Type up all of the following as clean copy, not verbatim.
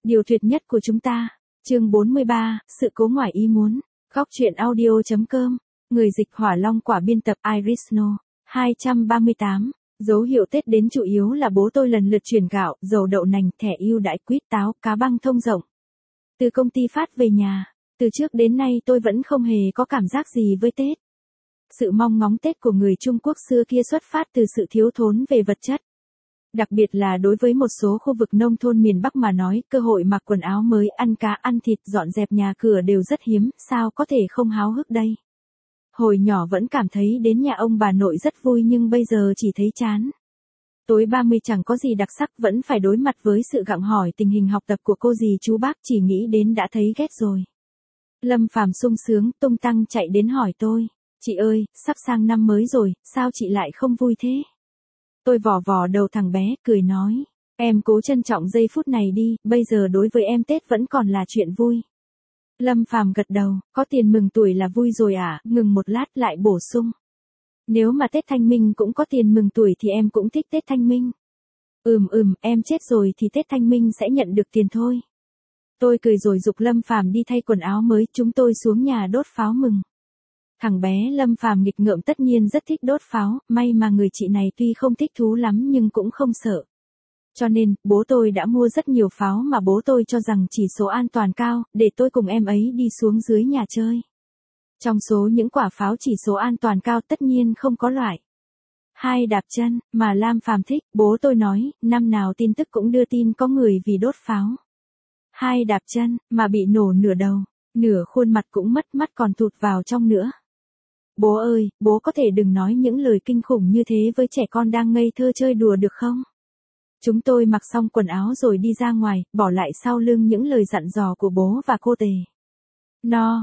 Điều tuyệt nhất của chúng ta. Chương 43, sự cố ngoài ý muốn. Góc truyện audio.com. Người dịch Hỏa Long Quả, biên tập Iris No. 238. Dấu hiệu Tết đến chủ yếu là bố tôi lần lượt chuyển gạo, dầu đậu nành, thẻ ưu đãi, quýt, táo, cá băng thông rộng từ công ty phát về nhà. Từ trước đến nay tôi vẫn không hề có cảm giác gì với Tết. Sự mong ngóng Tết của người Trung Quốc xưa kia xuất phát từ sự thiếu thốn về vật chất. Đặc biệt là đối với một số khu vực nông thôn miền Bắc mà nói, cơ hội mặc quần áo mới, ăn cá, ăn thịt, dọn dẹp nhà cửa đều rất hiếm, sao có thể không háo hức đây. Hồi nhỏ vẫn cảm thấy đến nhà ông bà nội rất vui nhưng bây giờ chỉ thấy chán. Tối 30 chẳng có gì đặc sắc, vẫn phải đối mặt với sự gặng hỏi tình hình học tập của cô dì chú bác, chỉ nghĩ đến đã thấy ghét rồi. Lâm Phàm sung sướng, tung tăng chạy đến hỏi tôi, chị ơi, sắp sang năm mới rồi, sao chị lại không vui thế? Tôi vò vò đầu thằng bé, cười nói, em cố trân trọng giây phút này đi, bây giờ đối với em Tết vẫn còn là chuyện vui. Lâm Phàm gật đầu, có tiền mừng tuổi là vui rồi à, ngừng một lát lại bổ sung. Nếu mà Tết Thanh Minh cũng có tiền mừng tuổi thì em cũng thích Tết Thanh Minh. Em chết rồi thì Tết Thanh Minh sẽ nhận được tiền thôi. Tôi cười rồi giục Lâm Phàm đi thay quần áo mới, chúng tôi xuống nhà đốt pháo mừng. Thằng bé Lâm Phàm nghịch ngợm tất nhiên rất thích đốt pháo, may mà người chị này tuy không thích thú lắm nhưng cũng không sợ. Cho nên, bố tôi đã mua rất nhiều pháo mà bố tôi cho rằng chỉ số an toàn cao, để tôi cùng em ấy đi xuống dưới nhà chơi. Trong số những quả pháo chỉ số an toàn cao tất nhiên không có loại hai đạp chân, mà Lam Phàm thích, bố tôi nói, năm nào tin tức cũng đưa tin có người vì đốt pháo hai đạp chân, mà bị nổ nửa đầu, nửa khuôn mặt cũng mất, mắt còn tụt vào trong nữa. Bố ơi, bố có thể đừng nói những lời kinh khủng như thế với trẻ con đang ngây thơ chơi đùa được không? Chúng tôi mặc xong quần áo rồi đi ra ngoài, bỏ lại sau lưng những lời dặn dò của bố và cô Tề. No,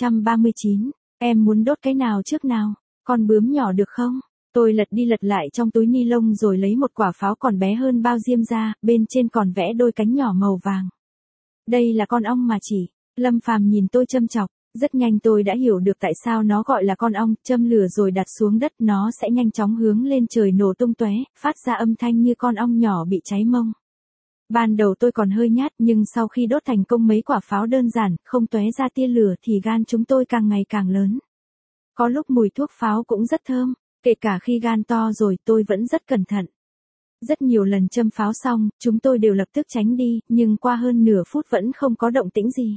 239, em muốn đốt cái nào trước nào? Con bướm nhỏ được không? Tôi lật đi lật lại trong túi ni lông rồi lấy một quả pháo còn bé hơn bao diêm ra, bên trên còn vẽ đôi cánh nhỏ màu vàng. Đây là con ong mà chỉ. Lâm Phàm nhìn tôi châm chọc. Rất nhanh tôi đã hiểu được tại sao nó gọi là con ong, châm lửa rồi đặt xuống đất nó sẽ nhanh chóng hướng lên trời nổ tung tóe, phát ra âm thanh như con ong nhỏ bị cháy mông. Ban đầu tôi còn hơi nhát nhưng sau khi đốt thành công mấy quả pháo đơn giản, không tóe ra tia lửa thì gan chúng tôi càng ngày càng lớn. Có lúc mùi thuốc pháo cũng rất thơm, kể cả khi gan to rồi tôi vẫn rất cẩn thận. Rất nhiều lần châm pháo xong, chúng tôi đều lập tức tránh đi, nhưng qua hơn nửa phút vẫn không có động tĩnh gì.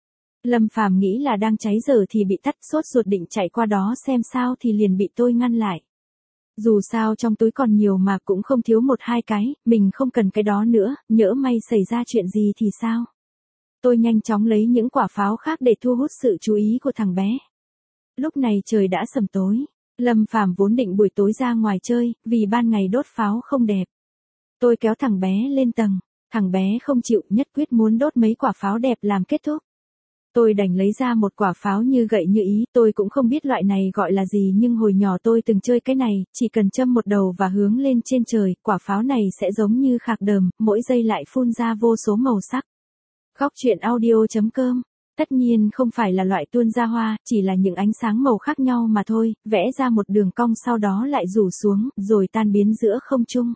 Lâm Phàm nghĩ là đang cháy dở thì bị tắt, sốt ruột định chạy qua đó xem sao thì liền bị tôi ngăn lại. Dù sao trong túi còn nhiều mà cũng không thiếu một hai cái, mình không cần cái đó nữa, nhỡ may xảy ra chuyện gì thì sao? Tôi nhanh chóng lấy những quả pháo khác để thu hút sự chú ý của thằng bé. Lúc này trời đã sầm tối. Lâm Phàm vốn định buổi tối ra ngoài chơi, vì ban ngày đốt pháo không đẹp. Tôi kéo thằng bé lên tầng, thằng bé không chịu, nhất quyết muốn đốt mấy quả pháo đẹp làm kết thúc. Tôi đành lấy ra một quả pháo như gậy như ý, tôi cũng không biết loại này gọi là gì nhưng hồi nhỏ tôi từng chơi cái này, chỉ cần châm một đầu và hướng lên trên trời, quả pháo này sẽ giống như khạc đờm, mỗi giây lại phun ra vô số màu sắc. Góc truyện audio.com. Tất nhiên không phải là loại tuôn ra hoa, chỉ là những ánh sáng màu khác nhau mà thôi, vẽ ra một đường cong sau đó lại rủ xuống, rồi tan biến giữa không trung.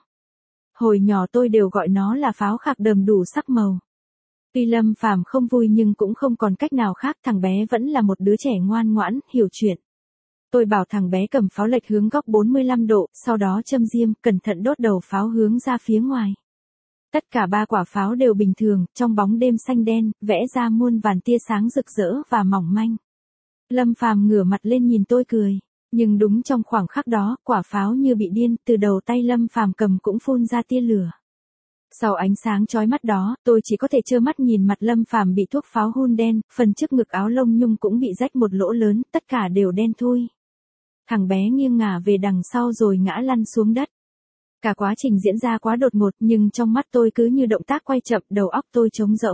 Hồi nhỏ tôi đều gọi nó là pháo khạc đờm đủ sắc màu. Tuy Lâm Phàm không vui nhưng cũng không còn cách nào khác, thằng bé vẫn là một đứa trẻ ngoan ngoãn, hiểu chuyện. Tôi bảo thằng bé cầm pháo lệch hướng góc 45 độ, sau đó châm diêm, cẩn thận đốt đầu pháo hướng ra phía ngoài. Tất cả ba quả pháo đều bình thường, trong bóng đêm xanh đen, vẽ ra muôn vàn tia sáng rực rỡ và mỏng manh. Lâm Phàm ngửa mặt lên nhìn tôi cười. Nhưng đúng trong khoảng khắc đó, quả pháo như bị điên, từ đầu tay Lâm Phàm cầm cũng phun ra tia lửa. Sau ánh sáng chói mắt đó, tôi chỉ có thể trơ mắt nhìn mặt Lâm Phàm bị thuốc pháo hun đen, phần trước ngực áo lông nhung cũng bị rách một lỗ lớn, tất cả đều đen thui. Thằng bé nghiêng ngả về đằng sau rồi ngã lăn xuống đất. Cả quá trình diễn ra quá đột ngột nhưng trong mắt tôi cứ như động tác quay chậm, đầu óc tôi trống rỗng.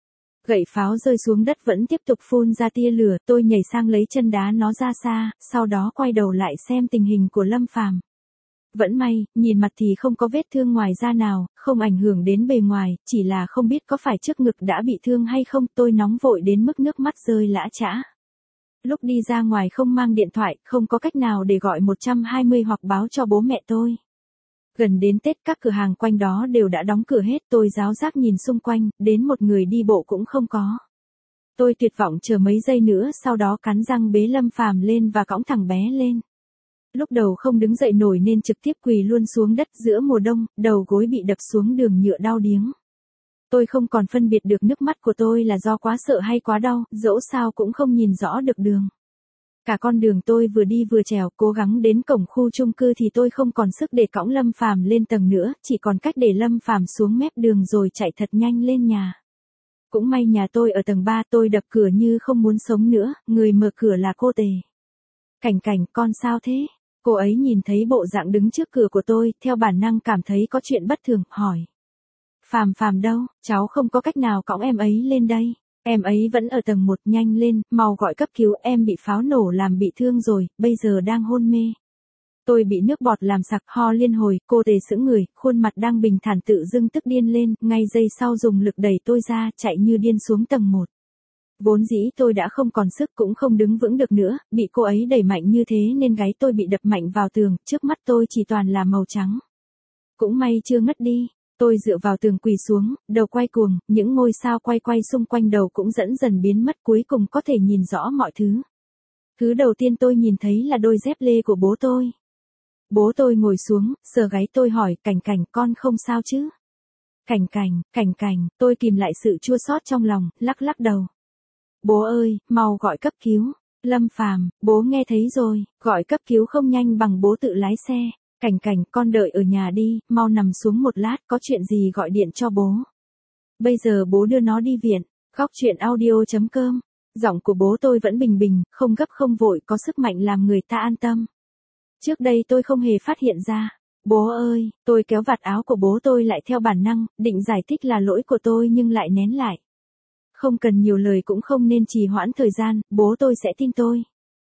Gậy pháo rơi xuống đất vẫn tiếp tục phun ra tia lửa, tôi nhảy sang lấy chân đá nó ra xa, sau đó quay đầu lại xem tình hình của Lâm Phàm. Vẫn may, nhìn mặt thì không có vết thương ngoài da nào, không ảnh hưởng đến bề ngoài, chỉ là không biết có phải trước ngực đã bị thương hay không, tôi nóng vội đến mức nước mắt rơi lã chã. Lúc đi ra ngoài không mang điện thoại, không có cách nào để gọi 120 hoặc báo cho bố mẹ tôi. Gần đến Tết các cửa hàng quanh đó đều đã đóng cửa hết, tôi ráo rác nhìn xung quanh, đến một người đi bộ cũng không có. Tôi tuyệt vọng chờ mấy giây nữa, sau đó cắn răng bế Lâm Phàm lên và cõng thằng bé lên. Lúc đầu không đứng dậy nổi nên trực tiếp quỳ luôn xuống đất giữa mùa đông, đầu gối bị đập xuống đường nhựa đau điếng. Tôi không còn phân biệt được nước mắt của tôi là do quá sợ hay quá đau, dẫu sao cũng không nhìn rõ được đường. Cả con đường tôi vừa đi vừa trèo, cố gắng đến cổng khu chung cư thì tôi không còn sức để cõng Lâm Phàm lên tầng nữa, chỉ còn cách để Lâm Phàm xuống mép đường rồi chạy thật nhanh lên nhà. Cũng may nhà tôi ở tầng 3, tôi đập cửa như không muốn sống nữa, người mở cửa là cô Tề. Cảnh Cảnh, con sao thế? Cô ấy nhìn thấy bộ dạng đứng trước cửa của tôi, theo bản năng cảm thấy có chuyện bất thường, hỏi. Phàm Phàm đâu, cháu không có cách nào cõng em ấy lên đây. Em ấy vẫn ở tầng 1, nhanh lên, mau gọi cấp cứu, em bị pháo nổ làm bị thương rồi, bây giờ đang hôn mê. Tôi bị nước bọt làm sặc, ho liên hồi, cô Tề sững người, khuôn mặt đang bình thản tự dưng tức điên lên, ngay giây sau dùng lực đẩy tôi ra, chạy như điên xuống tầng 1. Vốn dĩ tôi đã không còn sức cũng không đứng vững được nữa, bị cô ấy đẩy mạnh như thế nên gáy tôi bị đập mạnh vào tường, trước mắt tôi chỉ toàn là màu trắng. Cũng may chưa ngất đi. Tôi dựa vào tường quỳ xuống, đầu quay cuồng, những ngôi sao quay quay xung quanh đầu cũng dần dần biến mất, cuối cùng có thể nhìn rõ mọi thứ. Thứ đầu tiên tôi nhìn thấy là đôi dép lê của bố tôi. Bố tôi ngồi xuống, sờ gáy tôi hỏi, Cảnh Cảnh, con không sao chứ? Cảnh Cảnh, tôi kìm lại sự chua xót trong lòng, lắc lắc đầu. Bố ơi, mau gọi cấp cứu. Lâm Phàm, bố nghe thấy rồi, gọi cấp cứu không nhanh bằng bố tự lái xe. Cảnh Cảnh, con đợi ở nhà đi, mau nằm xuống một lát, có chuyện gì gọi điện cho bố. Bây giờ bố đưa nó đi viện. Góc truyện audio.com. Giọng của bố tôi vẫn bình bình, không gấp không vội, có sức mạnh làm người ta an tâm. Trước đây tôi không hề phát hiện ra. Bố ơi, tôi kéo vạt áo của bố tôi lại theo bản năng, định giải thích là lỗi của tôi nhưng lại nén lại. Không cần nhiều lời cũng không nên trì hoãn thời gian, bố tôi sẽ tin tôi.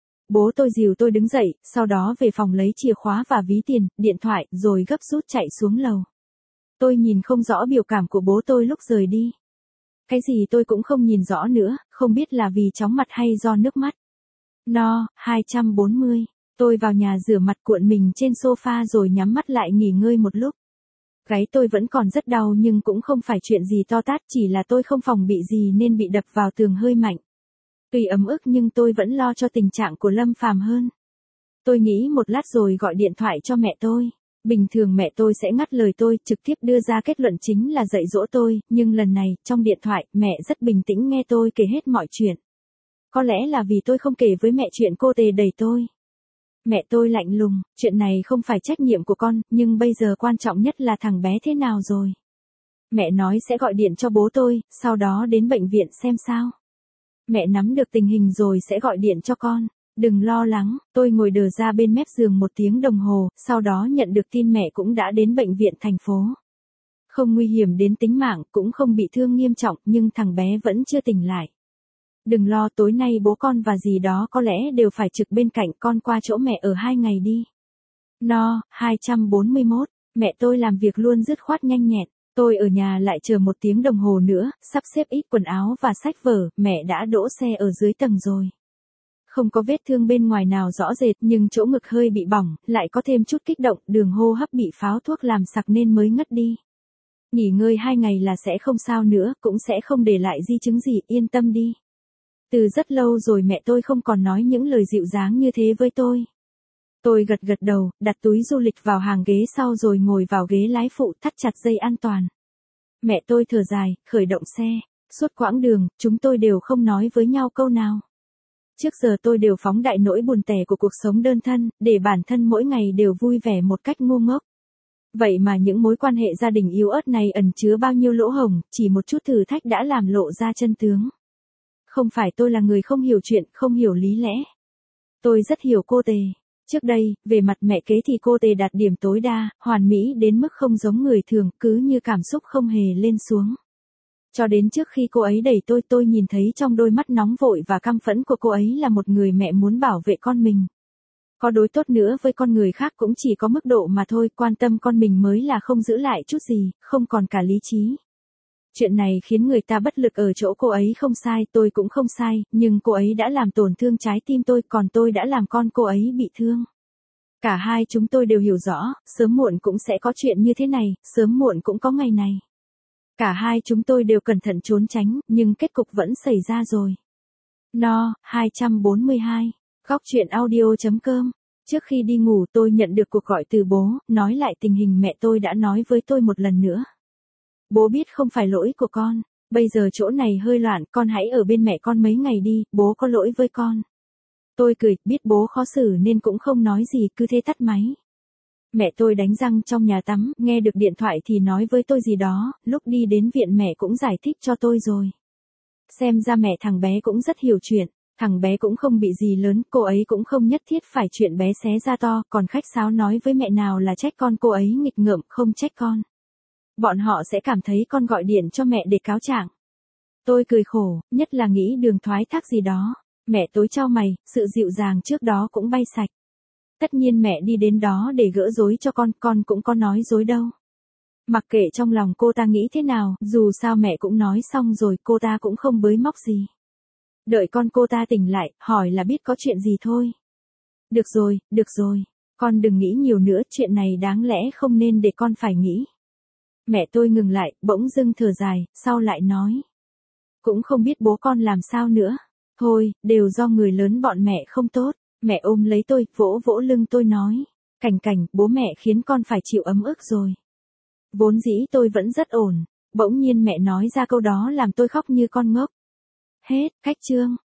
Bố tôi dìu tôi đứng dậy, sau đó về phòng lấy chìa khóa và ví tiền, điện thoại, rồi gấp rút chạy xuống lầu. Tôi nhìn không rõ biểu cảm của bố tôi lúc rời đi. Cái gì tôi cũng không nhìn rõ nữa, không biết là vì chóng mặt hay do nước mắt. No, 240. Tôi vào nhà rửa mặt cuộn mình trên sofa rồi nhắm mắt lại nghỉ ngơi một lúc. Gáy tôi vẫn còn rất đau nhưng cũng không phải chuyện gì to tát, chỉ là tôi không phòng bị gì nên bị đập vào tường hơi mạnh. Tuy ấm ức nhưng tôi vẫn lo cho tình trạng của Lâm Phàm hơn. Tôi nghĩ một lát rồi gọi điện thoại cho mẹ tôi. Bình thường mẹ tôi sẽ ngắt lời tôi, trực tiếp đưa ra kết luận chính là dạy dỗ tôi, nhưng lần này, trong điện thoại, mẹ rất bình tĩnh nghe tôi kể hết mọi chuyện. Có lẽ là vì tôi không kể với mẹ chuyện cô Tề đẩy tôi. Mẹ tôi lạnh lùng, chuyện này không phải trách nhiệm của con, nhưng bây giờ quan trọng nhất là thằng bé thế nào rồi. Mẹ nói sẽ gọi điện cho bố tôi, sau đó đến bệnh viện xem sao. Mẹ nắm được tình hình rồi sẽ gọi điện cho con. Đừng lo lắng, tôi ngồi đờ ra bên mép giường 1 tiếng đồng hồ, sau đó nhận được tin mẹ cũng đã đến bệnh viện thành phố. Không nguy hiểm đến tính mạng, cũng không bị thương nghiêm trọng, nhưng thằng bé vẫn chưa tỉnh lại. Đừng lo, tối nay bố con và dì đó có lẽ đều phải trực bên cạnh, con qua chỗ mẹ ở 2 ngày đi. No, 241, mẹ tôi làm việc luôn dứt khoát nhanh nhẹn. Tôi ở nhà lại chờ 1 tiếng đồng hồ nữa, sắp xếp ít quần áo và sách vở, mẹ đã đỗ xe ở dưới tầng rồi. Không có vết thương bên ngoài nào rõ rệt nhưng chỗ ngực hơi bị bỏng, lại có thêm chút kích động, đường hô hấp bị pháo thuốc làm sặc nên mới ngất đi. Nghỉ ngơi 2 ngày là sẽ không sao nữa, cũng sẽ không để lại di chứng gì, yên tâm đi. Từ rất lâu rồi mẹ tôi không còn nói những lời dịu dàng như thế với tôi. Tôi gật gật đầu, đặt túi du lịch vào hàng ghế sau rồi ngồi vào ghế lái phụ, thắt chặt dây an toàn. Mẹ tôi thở dài, khởi động xe. Suốt quãng đường, chúng tôi đều không nói với nhau câu nào. Trước giờ tôi đều phóng đại nỗi buồn tẻ của cuộc sống đơn thân, để bản thân mỗi ngày đều vui vẻ một cách ngu ngốc. Vậy mà những mối quan hệ gia đình yếu ớt này ẩn chứa bao nhiêu lỗ hổng, chỉ một chút thử thách đã làm lộ ra chân tướng. Không phải tôi là người không hiểu chuyện, không hiểu lý lẽ. Tôi rất hiểu cô Tề. Trước đây, về mặt mẹ kế thì cô Tề đạt điểm tối đa, hoàn mỹ đến mức không giống người thường, cứ như cảm xúc không hề lên xuống. Cho đến trước khi cô ấy đẩy tôi nhìn thấy trong đôi mắt nóng vội và căm phẫn của cô ấy là một người mẹ muốn bảo vệ con mình. Có đối tốt nữa với con người khác cũng chỉ có mức độ mà thôi, quan tâm con mình mới là không giữ lại chút gì, không còn cả lý trí. Chuyện này khiến người ta bất lực ở chỗ cô ấy không sai, tôi cũng không sai, nhưng cô ấy đã làm tổn thương trái tim tôi, còn tôi đã làm con cô ấy bị thương. Cả hai chúng tôi đều hiểu rõ, sớm muộn cũng sẽ có chuyện như thế này, sớm muộn cũng có ngày này. Cả hai chúng tôi đều cẩn thận trốn tránh, nhưng kết cục vẫn xảy ra rồi. No, 242. Góc truyện audio.com. Trước khi đi ngủ tôi nhận được cuộc gọi từ bố, nói lại tình hình mẹ tôi đã nói với tôi một lần nữa. Bố biết không phải lỗi của con, bây giờ chỗ này hơi loạn, con hãy ở bên mẹ con mấy ngày đi, bố có lỗi với con. Tôi cười, biết bố khó xử nên cũng không nói gì, cứ thế tắt máy. Mẹ tôi đánh răng trong nhà tắm, nghe được điện thoại thì nói với tôi gì đó, lúc đi đến viện mẹ cũng giải thích cho tôi rồi. Xem ra mẹ thằng bé cũng rất hiểu chuyện, thằng bé cũng không bị gì lớn, cô ấy cũng không nhất thiết phải chuyện bé xé ra to, còn khách sáo nói với mẹ nào là trách con, cô ấy nghịch ngợm, không trách con. Bọn họ sẽ cảm thấy con gọi điện cho mẹ để cáo trạng. Tôi cười khổ, nhất là nghĩ đường thoái thác gì đó. Mẹ tối chau mày, sự dịu dàng trước đó cũng bay sạch. Tất nhiên mẹ đi đến đó để gỡ rối cho con cũng có nói dối đâu. Mặc kệ trong lòng cô ta nghĩ thế nào, dù sao mẹ cũng nói xong rồi, cô ta cũng không bới móc gì. Đợi cô ta tỉnh lại, hỏi là biết có chuyện gì thôi. Được rồi, con đừng nghĩ nhiều nữa, chuyện này đáng lẽ không nên để con phải nghĩ. Mẹ tôi ngừng lại, bỗng dưng thở dài, sau lại nói. Cũng không biết bố con làm sao nữa. Thôi, đều do người lớn bọn mẹ không tốt. Mẹ ôm lấy tôi, vỗ vỗ lưng tôi nói. Cảnh, bố mẹ khiến con phải chịu ấm ức rồi. Vốn dĩ tôi vẫn rất ổn. Bỗng nhiên mẹ nói ra câu đó làm tôi khóc như con ngốc. Hết, khách chương.